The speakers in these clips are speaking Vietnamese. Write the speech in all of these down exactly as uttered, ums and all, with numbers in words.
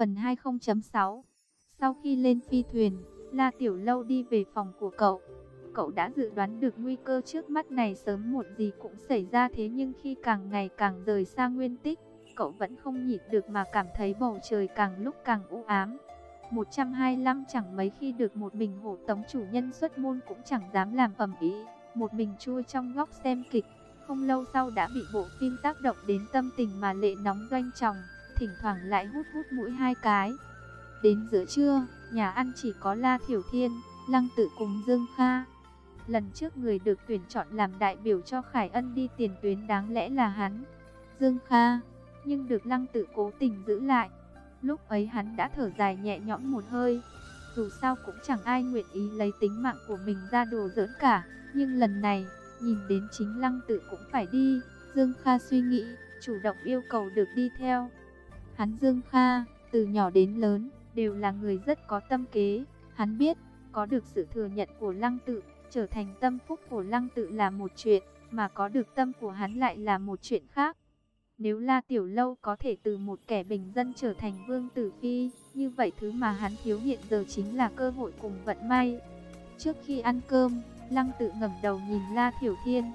Phần hai mươi chấm sáu. Sau khi lên phi thuyền, La Tiểu Lâu đi về phòng của cậu. Cậu đã dự đoán được nguy cơ trước mắt này sớm muộn gì cũng xảy ra, thế nhưng khi càng ngày càng rời xa Nguyên Tích, cậu vẫn không nhịn được mà cảm thấy bầu trời càng lúc càng u ám. một trăm hai mươi lăm chẳng mấy khi được một mình hộ tống chủ nhân xuất môn cũng chẳng dám làm ầm ĩ, một mình chui trong góc xem kịch. Không lâu sau đã bị bộ phim tác động đến tâm tình mà lệ nóng doanh tròng, thỉnh thoảng lại hút hút mũi hai cái. Đến giữa trưa, nhà ăn chỉ có La Thiểu Thiên, Lăng Tự cùng Dương Kha. Lần trước người được tuyển chọn làm đại biểu cho Khải Ân đi tiền tuyến đáng lẽ là hắn, Dương Kha, nhưng được Lăng Tự cố tình giữ lại. Lúc ấy hắn đã thở dài nhẹ nhõm một hơi. Dù sao cũng chẳng ai nguyện ý lấy tính mạng của mình ra đùa giỡn cả, nhưng lần này, nhìn đến chính Lăng Tự cũng phải đi, Dương Kha suy nghĩ, chủ động yêu cầu được đi theo. Hắn Dương Kha, từ nhỏ đến lớn, đều là người rất có tâm kế. Hắn biết, có được sự thừa nhận của Lăng Tự, trở thành tâm phúc của Lăng Tự là một chuyện, mà có được tâm của hắn lại là một chuyện khác. Nếu La Tiểu Lâu có thể từ một kẻ bình dân trở thành vương tử phi, như vậy thứ mà hắn thiếu hiện giờ chính là cơ hội cùng vận may. Trước khi ăn cơm, Lăng Tự ngẩng đầu nhìn La Thiểu Thiên,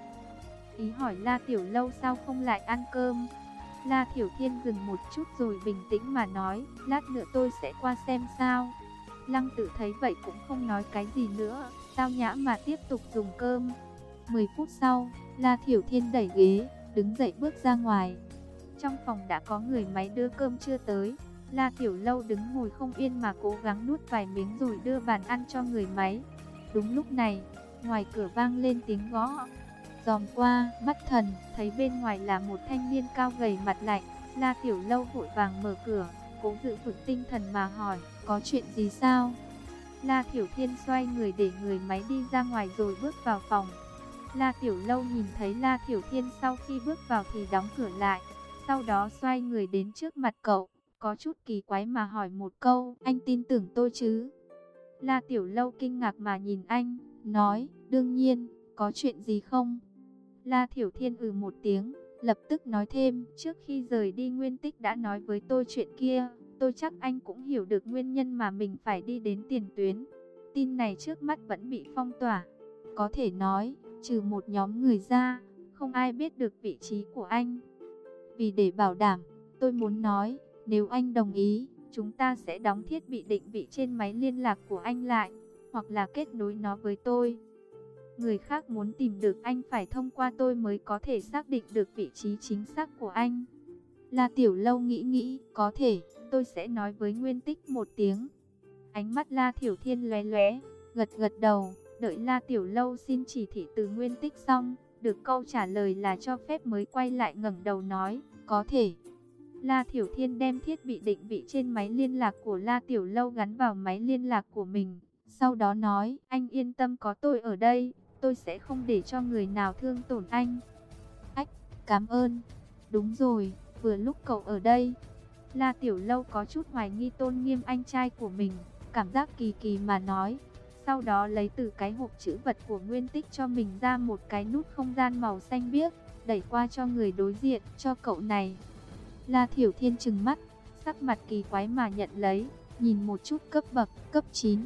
ý hỏi La Tiểu Lâu sao không lại ăn cơm. La Thiểu Thiên dừng một chút rồi bình tĩnh mà nói, lát nữa tôi sẽ qua xem sao. Lăng Tự thấy vậy cũng không nói cái gì nữa, tao nhã mà tiếp tục dùng cơm. mười phút sau, La Thiểu Thiên đẩy ghế, đứng dậy bước ra ngoài. Trong phòng đã có người máy đưa cơm trưa tới. La Tiểu Lâu đứng ngồi không yên mà cố gắng nuốt vài miếng rồi đưa bàn ăn cho người máy. Đúng lúc này, ngoài cửa vang lên tiếng gõ. Dòm qua, mắt thần, thấy bên ngoài là một thanh niên cao gầy mặt lạnh. La Tiểu Lâu vội vàng mở cửa, cố giữ vững tinh thần mà hỏi, có chuyện gì sao? La Thiểu Thiên xoay người để người máy đi ra ngoài rồi bước vào phòng. La Tiểu Lâu nhìn thấy La Thiểu Thiên sau khi bước vào thì đóng cửa lại. Sau đó xoay người đến trước mặt cậu, có chút kỳ quái mà hỏi một câu, anh tin tưởng tôi chứ? La Tiểu Lâu kinh ngạc mà nhìn anh, nói, đương nhiên, có chuyện gì không? La Thiểu Thiên ừ một tiếng, lập tức nói thêm, trước khi rời đi Nguyên Tích đã nói với tôi chuyện kia, tôi chắc anh cũng hiểu được nguyên nhân mà mình phải đi đến tiền tuyến. Tin này trước mắt vẫn bị phong tỏa, có thể nói, trừ một nhóm người ra, không ai biết được vị trí của anh. Vì để bảo đảm, tôi muốn nói, nếu anh đồng ý, chúng ta sẽ đóng thiết bị định vị trên máy liên lạc của anh lại, hoặc là kết nối nó với tôi. Người khác muốn tìm được anh phải thông qua tôi mới có thể xác định được vị trí chính xác của anh. La Tiểu Lâu nghĩ nghĩ, có thể, tôi sẽ nói với Nguyên Tích một tiếng. Ánh mắt La Thiểu Thiên lóe lóe, gật gật đầu, đợi La Tiểu Lâu xin chỉ thị từ Nguyên Tích xong, được câu trả lời là cho phép mới quay lại ngẩng đầu nói, có thể. La Thiểu Thiên đem thiết bị định vị trên máy liên lạc của La Tiểu Lâu gắn vào máy liên lạc của mình. Sau đó nói, anh yên tâm có tôi ở đây, tôi sẽ không để cho người nào thương tổn anh. Ách, cảm ơn. Đúng rồi, vừa lúc cậu ở đây. La Tiểu Lâu có chút hoài nghi tôn nghiêm anh trai của mình, cảm giác kỳ kỳ mà nói. Sau đó lấy từ cái hộp trữ vật của Nguyên Tích cho mình ra một cái nút không gian màu xanh biếc, đẩy qua cho người đối diện, cho cậu này. La Thiểu Thiên trừng mắt, sắc mặt kỳ quái mà nhận lấy, nhìn một chút cấp bậc, cấp chín.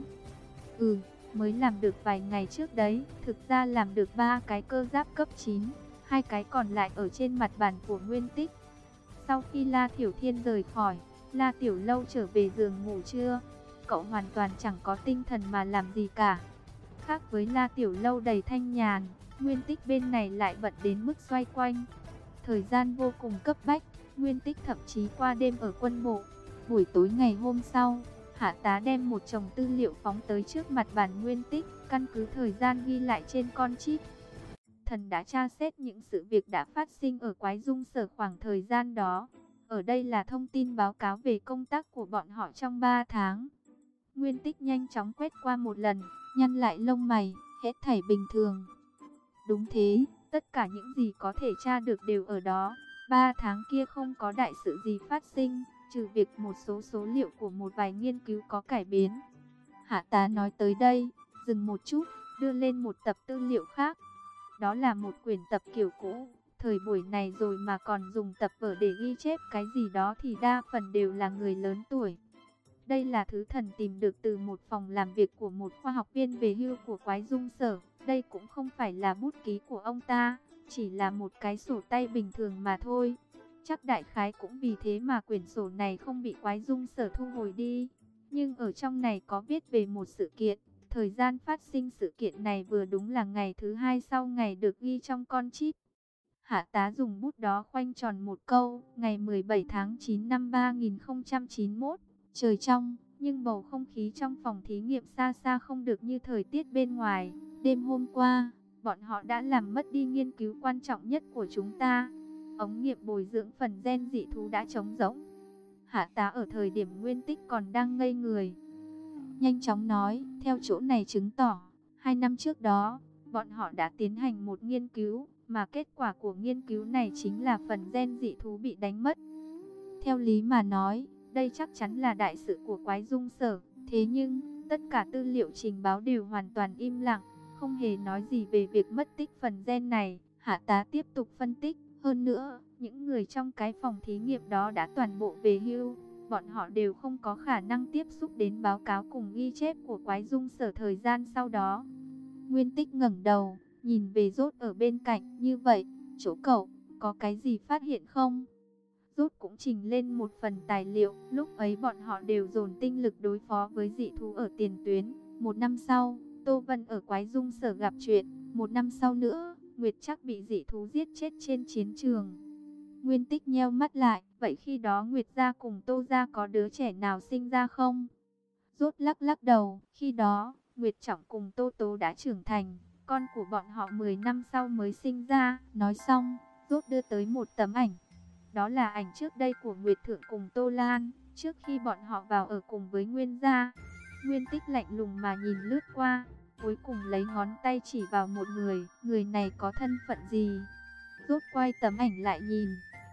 Ừ, mới làm được vài ngày trước đấy, thực ra làm được ba cái cơ giáp cấp chín, hai cái còn lại ở trên mặt bàn của Nguyên Tích. Sau khi La Thiểu Thiên rời khỏi, La Tiểu Lâu trở về giường ngủ trưa. Cậu hoàn toàn chẳng có tinh thần mà làm gì cả. Khác với La Tiểu Lâu đầy thanh nhàn, Nguyên Tích bên này lại bận đến mức xoay quanh. Thời gian vô cùng cấp bách, Nguyên Tích thậm chí qua đêm ở quân bộ. Buổi tối ngày hôm sau, Hạ tá đem một chồng tư liệu phóng tới trước mặt bàn Nguyên Tích, căn cứ thời gian ghi lại trên con chip. Thần đã tra xét những sự việc đã phát sinh ở Quái Dung Sở khoảng thời gian đó. Ở đây là thông tin báo cáo về công tác của bọn họ trong ba tháng. Nguyên Tích nhanh chóng quét qua một lần, nhăn lại lông mày, hết thảy bình thường. Đúng thế, tất cả những gì có thể tra được đều ở đó. Ba tháng kia không có đại sự gì phát sinh, trừ việc một số số liệu của một vài nghiên cứu có cải biến. Hạ tá nói tới đây, dừng một chút, đưa lên một tập tư liệu khác. Đó là một quyển tập kiểu cũ, thời buổi này rồi mà còn dùng tập vở để ghi chép cái gì đó thì đa phần đều là người lớn tuổi. Đây là thứ thần tìm được từ một phòng làm việc của một khoa học viên về hưu của Quái Dung Sở. Đây cũng không phải là bút ký của ông ta, chỉ là một cái sổ tay bình thường mà thôi. Chắc đại khái cũng vì thế mà quyển sổ này không bị Quái Dung Sở thu hồi đi. Nhưng ở trong này có viết về một sự kiện. Thời gian phát sinh sự kiện này vừa đúng là ngày thứ hai sau ngày được ghi trong con chip. Hạ tá dùng bút đó khoanh tròn một câu, ngày mười bảy tháng chín năm ba nghìn không trăm chín mươi mốt, trời trong, nhưng bầu không khí trong phòng thí nghiệm xa xa không được như thời tiết bên ngoài. Đêm hôm qua, bọn họ đã làm mất đi nghiên cứu quan trọng nhất của chúng ta. Ống nghiệm bồi dưỡng phần gen dị thú đã trống rỗng. Hạ tá ở thời điểm Nguyên Tích còn đang ngây người, nhanh chóng nói, theo chỗ này chứng tỏ, hai năm trước đó, bọn họ đã tiến hành một nghiên cứu, mà kết quả của nghiên cứu này chính là phần gen dị thú bị đánh mất. Theo lý mà nói, đây chắc chắn là đại sự của Quái Dung Sở, thế nhưng, tất cả tư liệu trình báo đều hoàn toàn im lặng, không hề nói gì về việc mất tích phần gen này. Hạ tá tiếp tục phân tích, hơn nữa, những người trong cái phòng thí nghiệm đó đã toàn bộ về hưu. Bọn họ đều không có khả năng tiếp xúc đến báo cáo cùng ghi chép của Quái Dung Sở thời gian sau đó. Nguyên Tích ngẩng đầu, nhìn về Rốt ở bên cạnh, như vậy, chỗ cậu, có cái gì phát hiện không? Rốt cũng trình lên một phần tài liệu, lúc ấy bọn họ đều dồn tinh lực đối phó với dị thú ở tiền tuyến. Một năm sau, Tô Vân ở Quái Dung Sở gặp chuyện, một năm sau nữa, Nguyệt Trác bị dị thú giết chết trên chiến trường. Nguyên Tích nheo mắt lại, vậy khi đó Nguyệt gia cùng Tô gia có đứa trẻ nào sinh ra không? Rốt lắc lắc đầu, khi đó, Nguyệt Trọng cùng Tô Tố đã trưởng thành, con của bọn họ mười năm sau mới sinh ra. Nói xong, Rốt đưa tới một tấm ảnh. Đó là ảnh trước đây của Nguyệt Thượng cùng Tô Lan, trước khi bọn họ vào ở cùng với Nguyên gia. Nguyên Tích lạnh lùng mà nhìn lướt qua, cuối cùng lấy ngón tay chỉ vào một người, người này có thân phận gì? Rốt quay tấm ảnh lại nhìn.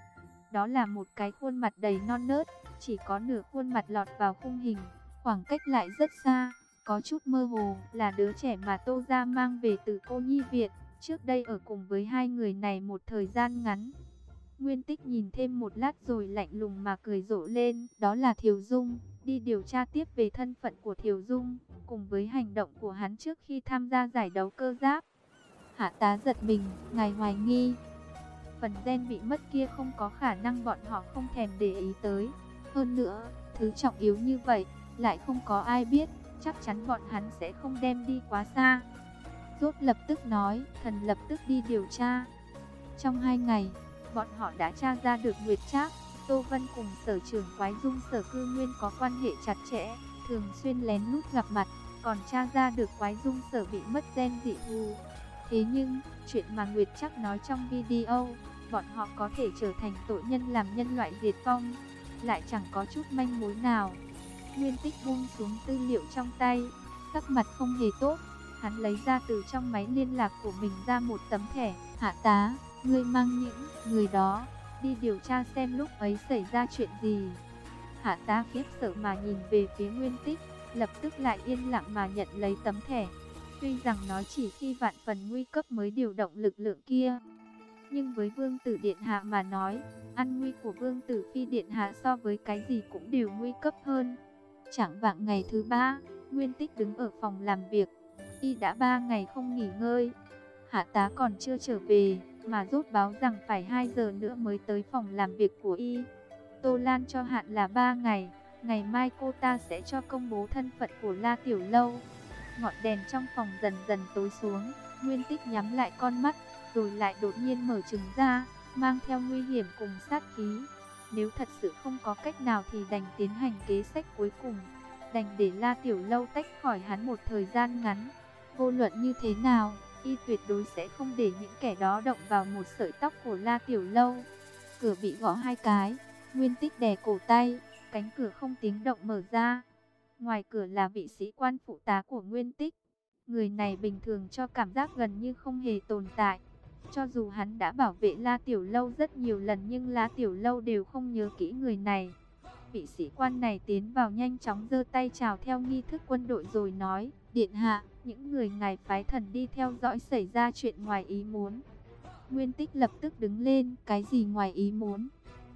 Đó là một cái khuôn mặt đầy non nớt, chỉ có nửa khuôn mặt lọt vào khung hình, khoảng cách lại rất xa, có chút mơ hồ, là đứa trẻ mà Tô gia mang về từ cô nhi viện, trước đây ở cùng với hai người này một thời gian ngắn. Nguyên Tích nhìn thêm một lát rồi lạnh lùng mà cười rộ lên, đó là Thiều Dung, đi điều tra tiếp về thân phận của Thiều Dung, cùng với hành động của hắn trước khi tham gia giải đấu cơ giáp. Hạ tá giật mình, ngài hoài nghi, phần gen bị mất kia không có khả năng bọn họ không thèm để ý tới. Hơn nữa, thứ trọng yếu như vậy, lại không có ai biết, chắc chắn bọn hắn sẽ không đem đi quá xa. Rốt lập tức nói, thần lập tức đi điều tra. Trong hai ngày, bọn họ đã tra ra được Nguyệt Trác, Tô Vân cùng sở trưởng Quái Dung Sở cư nguyên có quan hệ chặt chẽ, thường xuyên lén lút gặp mặt, còn tra ra được Quái Dung Sở bị mất gen dị thú. Thế nhưng, chuyện mà Nguyệt Trác nói trong video, bọn họ có thể trở thành tội nhân làm nhân loại diệt vong, lại chẳng có chút manh mối nào. Nguyên Tích buông xuống tư liệu trong tay, sắc mặt không hề tốt. Hắn lấy ra từ trong máy liên lạc của mình ra một tấm thẻ. Hạ tá, ngươi mang những người đó đi điều tra xem lúc ấy xảy ra chuyện gì. Hạ tá khiếp sợ mà nhìn về phía Nguyên Tích, lập tức lại yên lặng mà nhận lấy tấm thẻ. Tuy rằng nói chỉ khi vạn phần nguy cấp mới điều động lực lượng kia, nhưng với Vương tử Điện Hạ mà nói, an nguy của Vương tử Phi Điện Hạ so với cái gì cũng đều nguy cấp hơn. Chạng vạng ngày thứ ba, Nguyên Tích đứng ở phòng làm việc. Y đã ba ngày không nghỉ ngơi. Hạ tá còn chưa trở về, mà Rốt báo rằng phải hai giờ nữa mới tới phòng làm việc của Y. Tô Lan cho hạn là ba ngày, ngày mai cô ta sẽ cho công bố thân phận của La Tiểu Lâu. Ngọn đèn trong phòng dần dần tối xuống, Nguyên Tích nhắm lại con mắt, rồi lại đột nhiên mở trừng ra, mang theo nguy hiểm cùng sát khí. Nếu thật sự không có cách nào thì đành tiến hành kế sách cuối cùng, đành để La Tiểu Lâu tách khỏi hắn một thời gian ngắn. Vô luận như thế nào, Y tuyệt đối sẽ không để những kẻ đó động vào một sợi tóc của La Tiểu Lâu. Cửa bị gõ hai cái, Nguyên Tích đè cổ tay, cánh cửa không tiếng động mở ra. Ngoài cửa là vị sĩ quan phụ tá của Nguyên Tích. Người này bình thường cho cảm giác gần như không hề tồn tại. Cho dù hắn đã bảo vệ La Tiểu Lâu rất nhiều lần nhưng La Tiểu Lâu đều không nhớ kỹ người này. Vị sĩ quan này tiến vào nhanh chóng giơ tay chào theo nghi thức quân đội rồi nói, Điện Hạ, những người ngài phái thần đi theo dõi xảy ra chuyện ngoài ý muốn. Nguyên Tích lập tức đứng lên, cái gì ngoài ý muốn?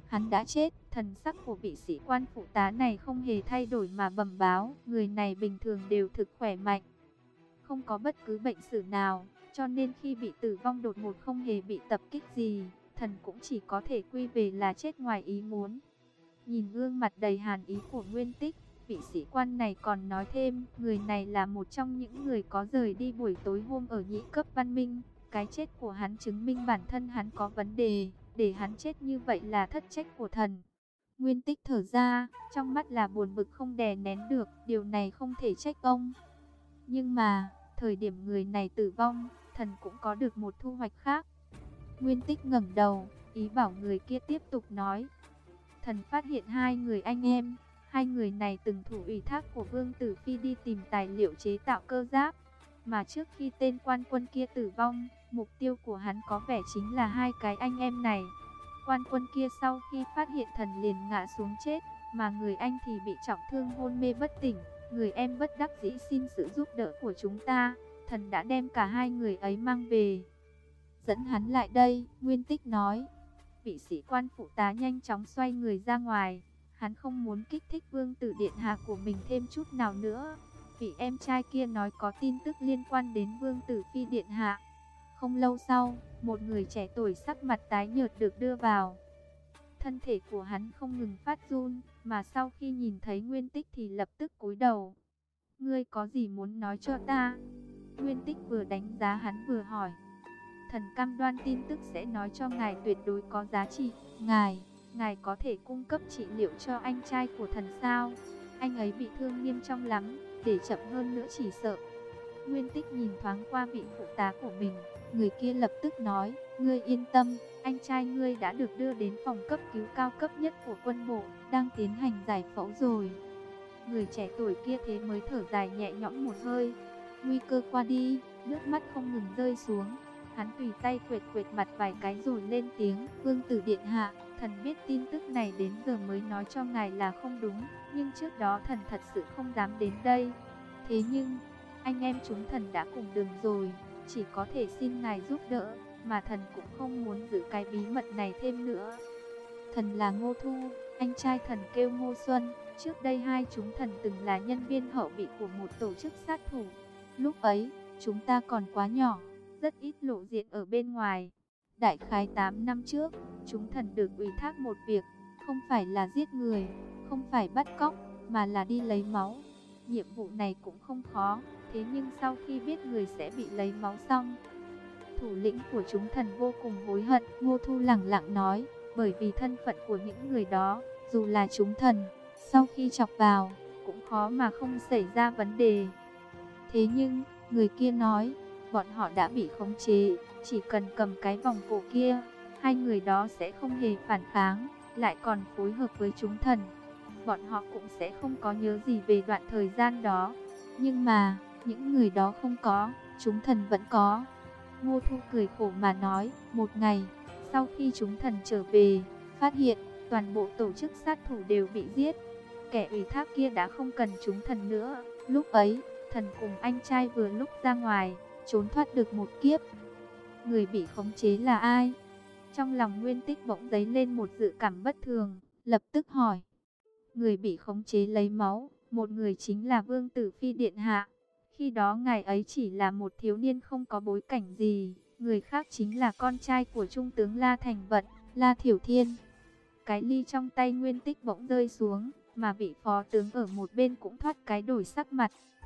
Hắn đã chết. Thần sắc của vị sĩ quan phụ tá này không hề thay đổi mà bẩm báo, người này bình thường đều thực khỏe mạnh, không có bất cứ bệnh sử nào, cho nên khi bị tử vong đột ngột không hề bị tập kích gì, thần cũng chỉ có thể quy về là chết ngoài ý muốn. Nhìn gương mặt đầy hàn ý của Nguyên Tích, vị sĩ quan này còn nói thêm, người này là một trong những người có rời đi buổi tối hôm ở nhị cấp văn minh. Cái chết của hắn chứng minh bản thân hắn có vấn đề, để hắn chết như vậy là thất trách của thần. Nguyên Tích thở ra, trong mắt là buồn bực không đè nén được, điều này không thể trách ông. Nhưng mà, thời điểm người này tử vong, thần cũng có được một thu hoạch khác. Nguyên Tích ngẩng đầu, ý bảo người kia tiếp tục nói. Thần phát hiện hai người anh em, hai người này từng thủ ủy thác của Vương Tử Phi đi tìm tài liệu chế tạo cơ giáp. Mà trước khi tên quan quân kia tử vong, mục tiêu của hắn có vẻ chính là hai cái anh em này. Quan quân kia sau khi phát hiện thần liền ngã xuống chết, mà người anh thì bị trọng thương hôn mê bất tỉnh. Người em bất đắc dĩ xin sự giúp đỡ của chúng ta, thần đã đem cả hai người ấy mang về. Dẫn hắn lại đây, Nguyên Tích nói. Vị sĩ quan phụ tá nhanh chóng xoay người ra ngoài. Hắn không muốn kích thích Vương Tử Điện Hạ của mình thêm chút nào nữa. Vị em trai kia nói có tin tức liên quan đến Vương Tử Phi Điện Hạ. Không lâu sau, một người trẻ tuổi sắc mặt tái nhợt được đưa vào. Thân thể của hắn không ngừng phát run, mà sau khi nhìn thấy Nguyên Tích thì lập tức cúi đầu. Ngươi có gì muốn nói cho ta? Nguyên Tích vừa đánh giá hắn vừa hỏi. Thần cam đoan tin tức sẽ nói cho ngài tuyệt đối có giá trị. Ngài, ngài có thể cung cấp trị liệu cho anh trai của thần sao? Anh ấy bị thương nghiêm trọng lắm, để chậm hơn nữa chỉ sợ. Nguyên Tích nhìn thoáng qua vị phụ tá của mình, người kia lập tức nói, ngươi yên tâm, anh trai ngươi đã được đưa đến phòng cấp cứu cao cấp nhất của quân bộ, đang tiến hành giải phẫu rồi. Người trẻ tuổi kia thế mới thở dài nhẹ nhõm một hơi. Nguy cơ qua đi, nước mắt không ngừng rơi xuống. Hắn tùy tay quệt quệt mặt vài cái rồi lên tiếng, Vương Tử Điện Hạ, thần biết tin tức này đến giờ mới nói cho ngài là không đúng, nhưng trước đó thần thật sự không dám đến đây. Thế nhưng, anh em chúng thần đã cùng đường rồi, chỉ có thể xin ngài giúp đỡ, mà thần cũng không muốn giữ cái bí mật này thêm nữa. Thần là Ngô Thu, anh trai thần kêu Ngô Xuân, trước đây hai chúng thần từng là nhân viên hậu bị của một tổ chức sát thủ. Lúc ấy, chúng ta còn quá nhỏ, rất ít lộ diện ở bên ngoài. Đại khái tám năm trước, chúng thần được ủy thác một việc, không phải là giết người, không phải bắt cóc, mà là đi lấy máu. Nhiệm vụ này cũng không khó, thế nhưng sau khi biết người sẽ bị lấy máu xong, thủ lĩnh của chúng thần vô cùng hối hận. Ngô Thu lẳng lặng nói, bởi vì thân phận của những người đó, dù là chúng thần, sau khi chọc vào, cũng khó mà không xảy ra vấn đề. Thế nhưng, người kia nói, bọn họ đã bị khống chế, chỉ cần cầm cái vòng cổ kia, hai người đó sẽ không hề phản kháng, lại còn phối hợp với chúng thần. Bọn họ cũng sẽ không có nhớ gì về đoạn thời gian đó. Nhưng mà, những người đó không có, chúng thần vẫn có. Ngô Thu cười khổ mà nói, một ngày, sau khi chúng thần trở về, phát hiện, toàn bộ tổ chức sát thủ đều bị giết. Kẻ ủy thác kia đã không cần chúng thần nữa. Lúc ấy, thần cùng anh trai vừa lúc ra ngoài, trốn thoát được một kiếp. Người bị khống chế là ai? Trong lòng Nguyên Tích bỗng dấy lên một dự cảm bất thường, lập tức hỏi. Người bị khống chế lấy máu, một người chính là Vương Tử Phi Điện Hạ. Khi đó ngài ấy chỉ là một thiếu niên không có bối cảnh gì, người khác chính là con trai của Trung tướng La Thành Vận, La Thiểu Thiên. Cái ly trong tay Nguyên Tích bỗng rơi xuống, mà vị phó tướng ở một bên cũng thoát cái đổi sắc mặt.